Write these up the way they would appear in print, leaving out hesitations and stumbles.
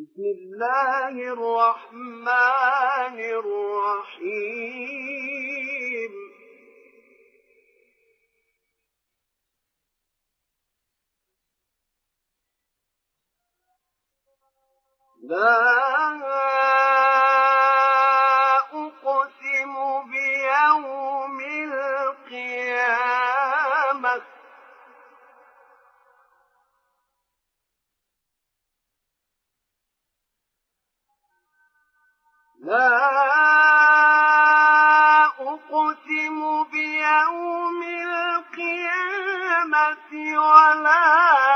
بسم الله الرحمن الرحيم لا أقسم بيوم القيامة لا أقسم بيوم القيامة ولا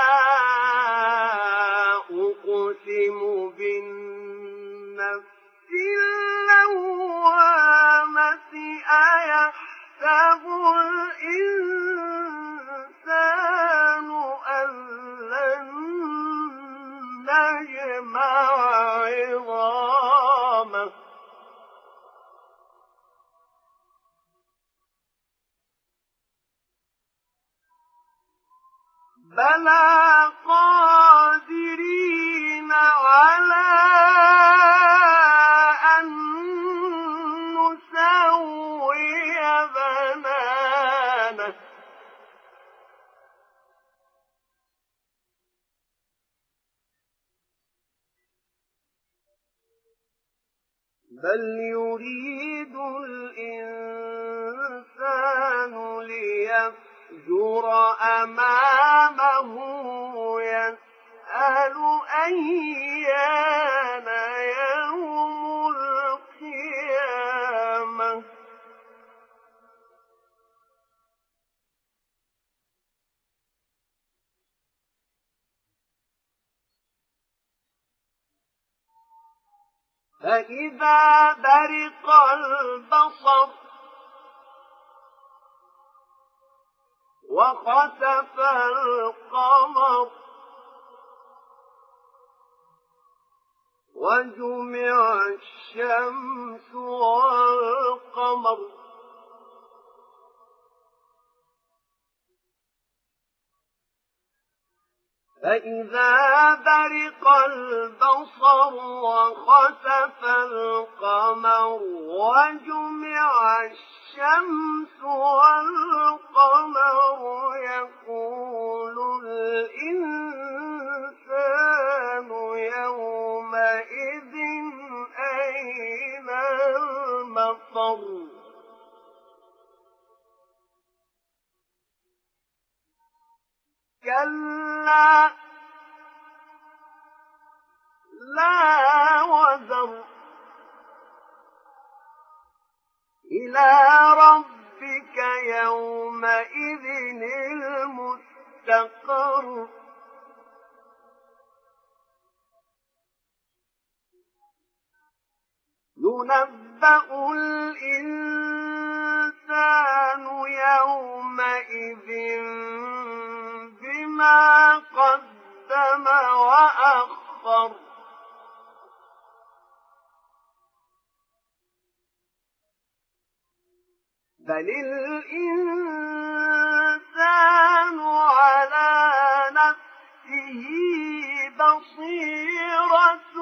أقسم بالنفس اللوامة أيحسب الإنسان أن لن نجمع عظامه بلى قادرين على أن نسوي بنانه بل يريد الإنسان ليفجر أمامه يسأل أيان يوم القيامة فإذا برق البصر وخسف القمر وجمع الشمس والقمر فإذا برق البصر وخسف القمر وجمع الشمس والقمر يقول الإنسان يومئذ أين المفر كلا لا وزر إلى ربك يومئذ المستقر ينبأ الإنسان يومئذ بما قدم وأخر بل الإنسان على نفسه بصيرة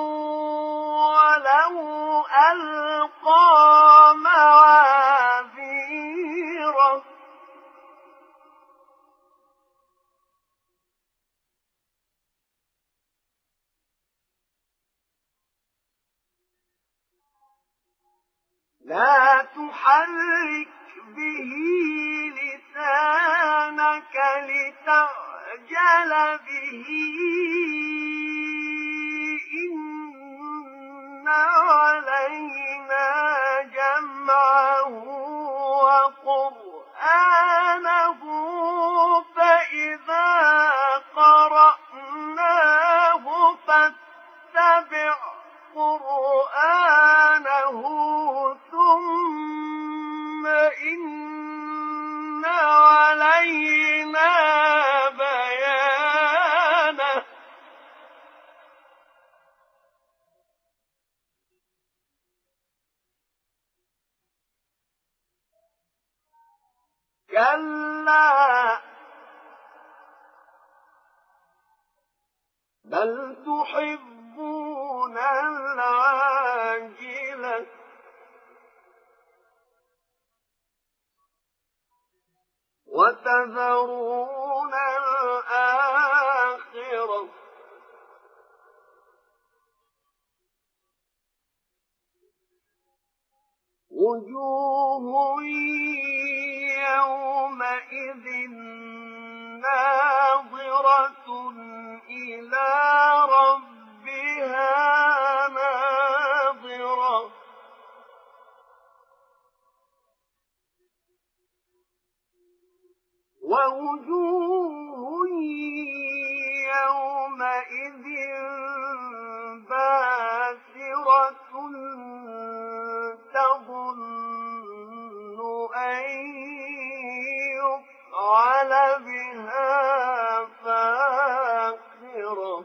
ولو ألقى معاذيره لا تحرك به لسانك لتعجل به إن علينا جمعه وقرآنه فإذا قرأناه فاتبع قرآنه ثم إن علينا بيانه كلا بل تحبون العاجلة وتذرون الآخرة وجوه يومئذ ناظرة إلى ربها ناظرة ووجوه يومئذ باسرة تظن أن يفعل بها فاقرة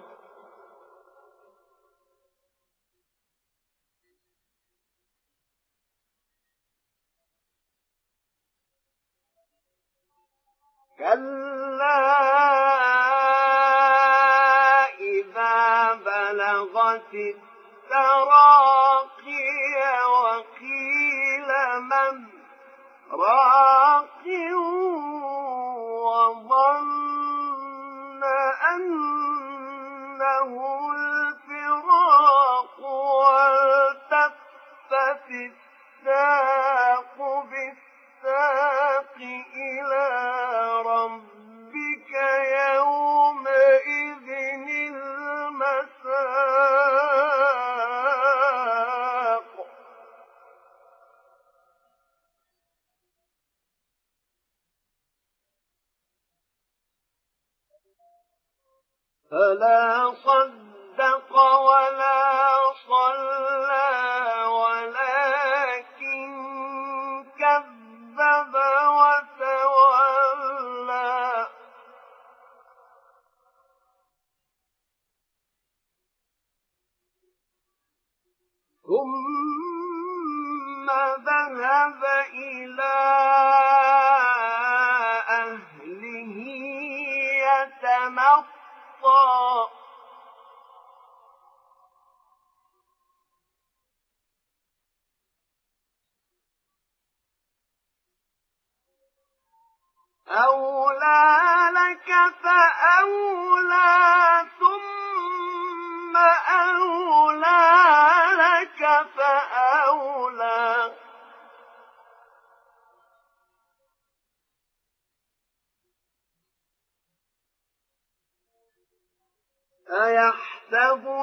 كلا إذا بلغت التراقي وقيل من راق وظن أنه الفراق والتفت الساق بالساق إلى ربك يومئذ المساق فلا صدق ولا صلى ولكن كذب وتولى ثم ذهب إلى أهله يتمطى أولى لك فأولى ثم أولى لك فأولى أيحسب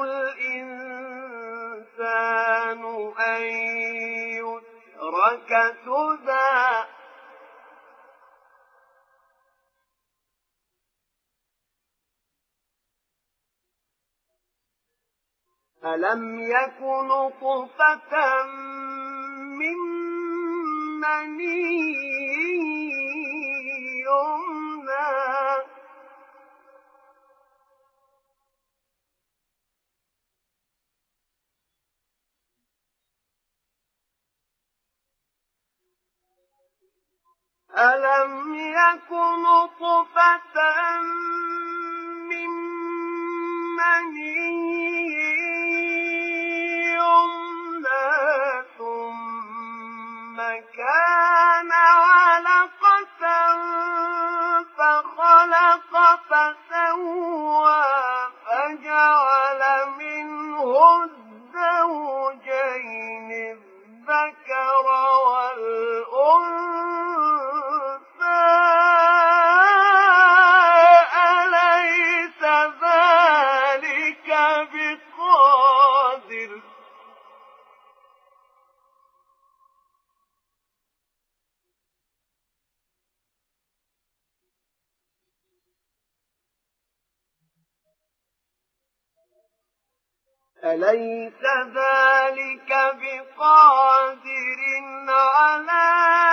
الإنسان أن يترك سدى ألم يكن نطفة من مني يمنى ألم يكن نطفة من مني يمنى ثم كان علقة فخلق فسوى فجعل منه الزوجين الذكر والأنثى أليس ذلك بقادر أليس ذلك بقادر على